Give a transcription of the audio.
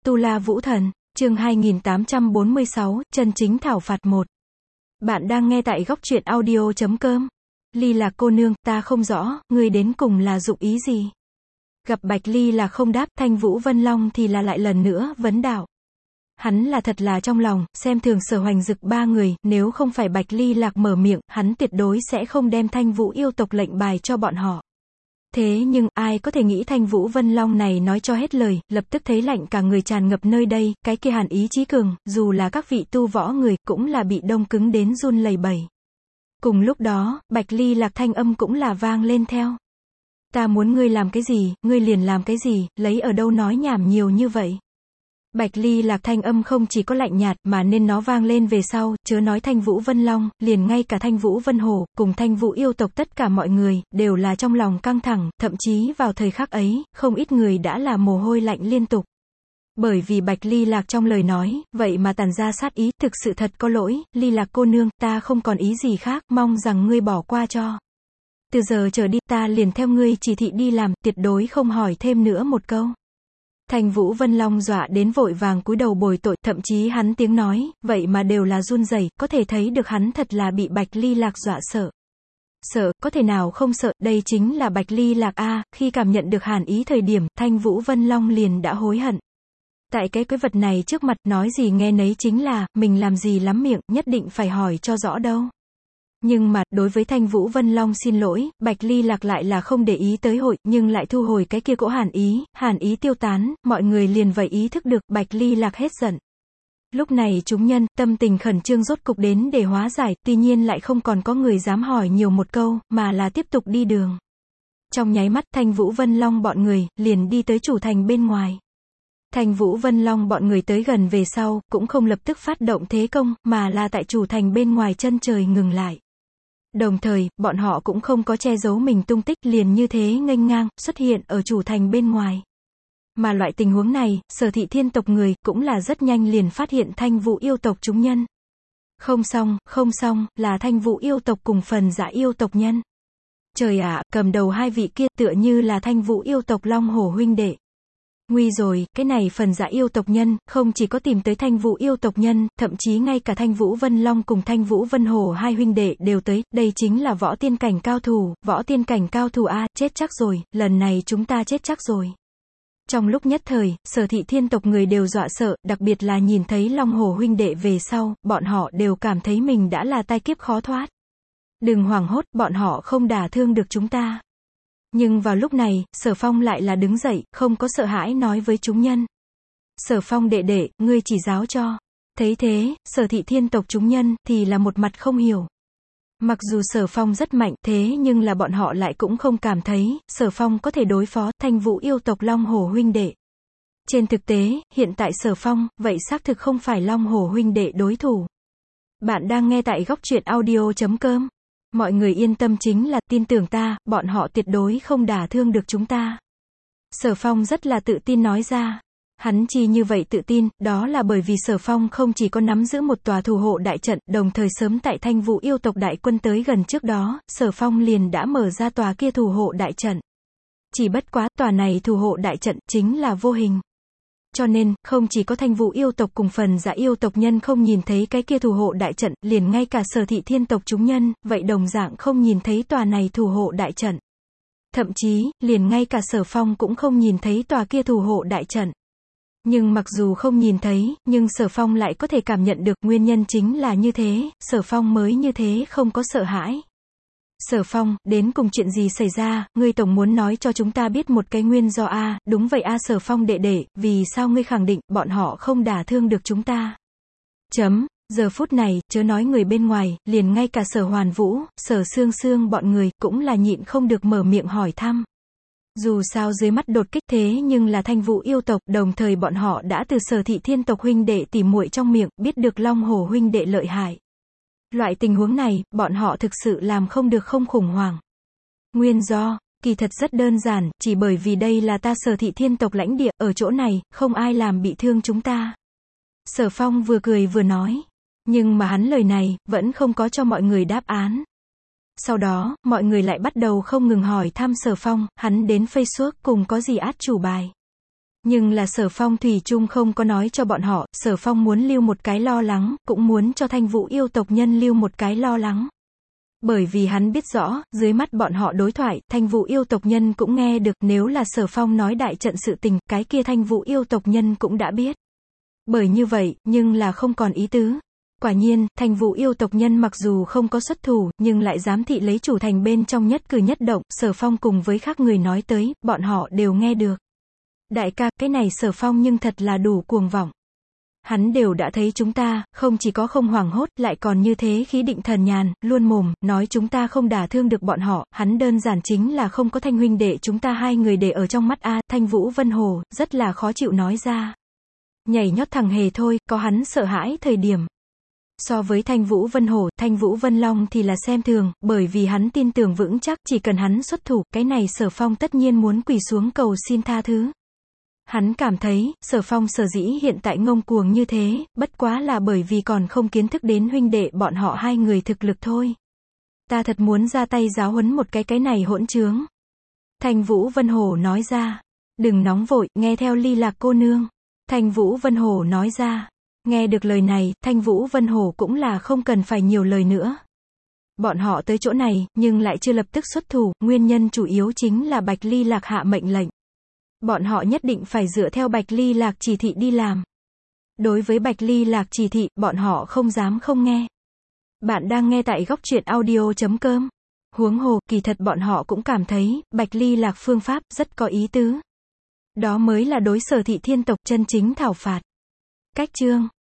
Tu La Vũ Thần, chương 2846, chân chính thảo phạt 1. Bạn đang nghe tại góc truyện audio.com. Ly Lạc cô nương, ta không rõ, ngươi đến cùng là dụng ý gì? Gặp Bạch Ly Lạc không đáp, Thanh Vũ Vân Long thì là lại lần nữa vấn đạo. Hắn là thật là trong lòng, xem thường Sở Hoành Dực ba người, nếu không phải Bạch Ly Lạc mở miệng, hắn tuyệt đối sẽ không đem Thanh Vũ yêu tộc lệnh bài cho bọn họ. Thế nhưng, ai có thể nghĩ Thanh Vũ Vân Long này nói cho hết lời, lập tức thấy lạnh cả người tràn ngập nơi đây, cái kia hàn ý chí cường, dù là các vị tu võ người, cũng là bị đông cứng đến run lẩy bẩy. Cùng lúc đó, Bạch Ly Lạc thanh âm cũng là vang lên theo. Ta muốn ngươi làm cái gì, ngươi liền làm cái gì, lấy ở đâu nói nhảm nhiều như vậy. Bạch Ly Lạc thanh âm không chỉ có lạnh nhạt, mà nên nó vang lên về sau, chớ nói Thanh Vũ Vân Long, liền ngay cả Thanh Vũ Vân Hổ, cùng Thanh Vũ yêu tộc tất cả mọi người, đều là trong lòng căng thẳng, thậm chí vào thời khắc ấy, không ít người đã là mồ hôi lạnh liên tục. Bởi vì Bạch Ly Lạc trong lời nói, vậy mà tản ra sát ý, thực sự thật có lỗi, Ly Lạc cô nương, ta không còn ý gì khác, mong rằng ngươi bỏ qua cho. Từ giờ trở đi, ta liền theo ngươi chỉ thị đi làm, tuyệt đối không hỏi thêm nữa một câu. Thanh Vũ Vân Long dọa đến vội vàng cúi đầu bồi tội, thậm chí hắn tiếng nói, vậy mà đều là run rẩy, có thể thấy được hắn thật là bị Bạch Ly Lạc dọa sợ. Sợ, có thể nào không sợ, đây chính là Bạch Ly Lạc a, khi cảm nhận được hàn ý thời điểm, Thanh Vũ Vân Long liền đã hối hận. Tại cái vật này trước mặt, nói gì nghe nấy chính là, mình làm gì lắm miệng, nhất định phải hỏi cho rõ đâu. Nhưng mà, đối với Thanh Vũ Vân Long xin lỗi, Bạch Ly Lạc lại là không để ý tới hội, nhưng lại thu hồi cái kia cỗ hàn ý tiêu tán, mọi người liền vậy ý thức được, Bạch Ly Lạc hết giận. Lúc này chúng nhân, tâm tình khẩn trương rốt cục đến để hóa giải, tuy nhiên lại không còn có người dám hỏi nhiều một câu, mà là tiếp tục đi đường. Trong nháy mắt, Thanh Vũ Vân Long bọn người, liền đi tới chủ thành bên ngoài. Thanh Vũ Vân Long bọn người tới gần về sau, cũng không lập tức phát động thế công, mà là tại chủ thành bên ngoài chân trời ngừng lại. Đồng thời, bọn họ cũng không có che giấu mình tung tích, liền như thế nghênh ngang, xuất hiện ở chủ thành bên ngoài. Mà loại tình huống này, Sở Thị Thiên tộc người, cũng là rất nhanh liền phát hiện Thanh Vũ yêu tộc chúng nhân. Không xong, là Thanh Vũ yêu tộc cùng Phần Dã yêu tộc nhân. Trời ạ, cầm đầu hai vị kia tựa như là Thanh Vũ yêu tộc Long Hổ huynh đệ. Nguy rồi, cái này Phần Dã yêu tộc nhân, không chỉ có tìm tới Thanh Vũ yêu tộc nhân, thậm chí ngay cả Thanh Vũ Vân Long cùng Thanh Vũ Vân Hổ hai huynh đệ đều tới, đây chính là võ tiên cảnh cao thủ a, chết chắc rồi, lần này chúng ta chết chắc rồi. Trong lúc nhất thời, Sở Thị Thiên tộc người đều dọa sợ, đặc biệt là nhìn thấy Long Hổ huynh đệ về sau, bọn họ đều cảm thấy mình đã là tai kiếp khó thoát. Đừng hoảng hốt, bọn họ không đả thương được chúng ta. Nhưng vào lúc này, Sở Phong lại là đứng dậy, không có sợ hãi nói với chúng nhân. Sở Phong đệ đệ, ngươi chỉ giáo cho. Thấy thế, Sở Thị Thiên tộc chúng nhân, thì là một mặt không hiểu. Mặc dù Sở Phong rất mạnh, thế nhưng là bọn họ lại cũng không cảm thấy, Sở Phong có thể đối phó Thanh Vũ yêu tộc Long Hổ huynh đệ. Trên thực tế, hiện tại Sở Phong, vậy xác thực không phải Long Hổ huynh đệ đối thủ. Bạn đang nghe tại góc truyện audio.com. Mọi người yên tâm chính là, tin tưởng ta, bọn họ tuyệt đối không đả thương được chúng ta. Sở Phong rất là tự tin nói ra. Hắn chi như vậy tự tin, đó là bởi vì Sở Phong không chỉ có nắm giữ một tòa thủ hộ đại trận, đồng thời sớm tại Thanh Vũ yêu tộc đại quân tới gần trước đó, Sở Phong liền đã mở ra tòa kia thủ hộ đại trận. Chỉ bất quá, tòa này thủ hộ đại trận, chính là vô hình. Cho nên, không chỉ có Thanh Vũ yêu tộc cùng Phần Dã yêu tộc nhân không nhìn thấy cái kia thủ hộ đại trận, liền ngay cả Sở Thị Thiên tộc chúng nhân, vậy đồng dạng không nhìn thấy tòa này thủ hộ đại trận. Thậm chí, liền ngay cả Sở Phong cũng không nhìn thấy tòa kia thủ hộ đại trận. Nhưng mặc dù không nhìn thấy, nhưng Sở Phong lại có thể cảm nhận được, nguyên nhân chính là như thế, Sở Phong mới như thế không có sợ hãi. Sở Phong, đến cùng chuyện gì xảy ra, ngươi tổng muốn nói cho chúng ta biết một cái nguyên do a, đúng vậy a Sở Phong đệ đệ, vì sao ngươi khẳng định, bọn họ không đả thương được chúng ta. Giờ phút này, chớ nói người bên ngoài, liền ngay cả Sở Hoàn Vũ, Sở Sương Sương bọn người, cũng là nhịn không được mở miệng hỏi thăm. Dù sao dưới mắt đột kích thế nhưng là Thanh Vũ yêu tộc, đồng thời bọn họ đã từ Sở Thị Thiên tộc huynh đệ tỉ muội trong miệng, biết được Long Hổ huynh đệ lợi hại. Loại tình huống này, bọn họ thực sự làm không được không khủng hoảng. Nguyên do, kỳ thật rất đơn giản, chỉ bởi vì đây là ta Sở Thị Thiên tộc lãnh địa, ở chỗ này, không ai làm bị thương chúng ta. Sở Phong vừa cười vừa nói. Nhưng mà hắn lời này, vẫn không có cho mọi người đáp án. Sau đó, mọi người lại bắt đầu không ngừng hỏi thăm Sở Phong, hắn đến Facebook cùng có gì át chủ bài. Nhưng là Sở Phong thủy chung không có nói cho bọn họ, Sở Phong muốn lưu một cái lo lắng, cũng muốn cho Thanh Vũ yêu tộc nhân lưu một cái lo lắng. Bởi vì hắn biết rõ, dưới mắt bọn họ đối thoại, Thanh Vũ yêu tộc nhân cũng nghe được, nếu là Sở Phong nói đại trận sự tình, cái kia Thanh Vũ yêu tộc nhân cũng đã biết. Bởi như vậy, nhưng là không còn ý tứ. Quả nhiên, Thanh Vũ yêu tộc nhân mặc dù không có xuất thủ, nhưng lại giám thị lấy chủ thành bên trong nhất cử nhất động, Sở Phong cùng với khác người nói tới, bọn họ đều nghe được. Đại ca, cái này Sở Phong nhưng thật là đủ cuồng vọng. Hắn đều đã thấy chúng ta, không chỉ có không hoảng hốt, lại còn như thế khí định thần nhàn, luôn mồm, nói chúng ta không đả thương được bọn họ, hắn đơn giản chính là không có Thanh huynh đệ chúng ta hai người để ở trong mắt a. Thanh Vũ Vân Hồ, rất là khó chịu nói ra. Nhảy nhót thằng hề thôi, có hắn sợ hãi thời điểm. So với Thanh Vũ Vân Hổ, Thanh Vũ Vân Long thì là xem thường, bởi vì hắn tin tưởng vững chắc, chỉ cần hắn xuất thủ, cái này Sở Phong tất nhiên muốn quỳ xuống cầu xin tha thứ. Hắn cảm thấy, Sở Phong sở dĩ hiện tại ngông cuồng như thế, bất quá là bởi vì còn không kiến thức đến huynh đệ bọn họ hai người thực lực thôi. Ta thật muốn ra tay giáo huấn một cái này hỗn trướng. Thanh Vũ Vân Hổ nói ra. Đừng nóng vội, nghe theo Ly Lạc cô nương. Thanh Vũ Vân Hổ nói ra. Nghe được lời này, Thanh Vũ Vân Hổ cũng là không cần phải nhiều lời nữa. Bọn họ tới chỗ này, nhưng lại chưa lập tức xuất thủ, nguyên nhân chủ yếu chính là Bạch Ly Lạc hạ mệnh lệnh. Bọn họ nhất định phải dựa theo Bạch Ly Lạc chỉ thị đi làm. Đối với Bạch Ly Lạc chỉ thị, bọn họ không dám không nghe. Bạn đang nghe tại Góc Truyện Audio.com. Huống hồ, kỳ thật bọn họ cũng cảm thấy, Bạch Ly Lạc phương pháp rất có ý tứ. Đó mới là đối Sở Thị Thiên tộc chân chính thảo phạt. Cách chương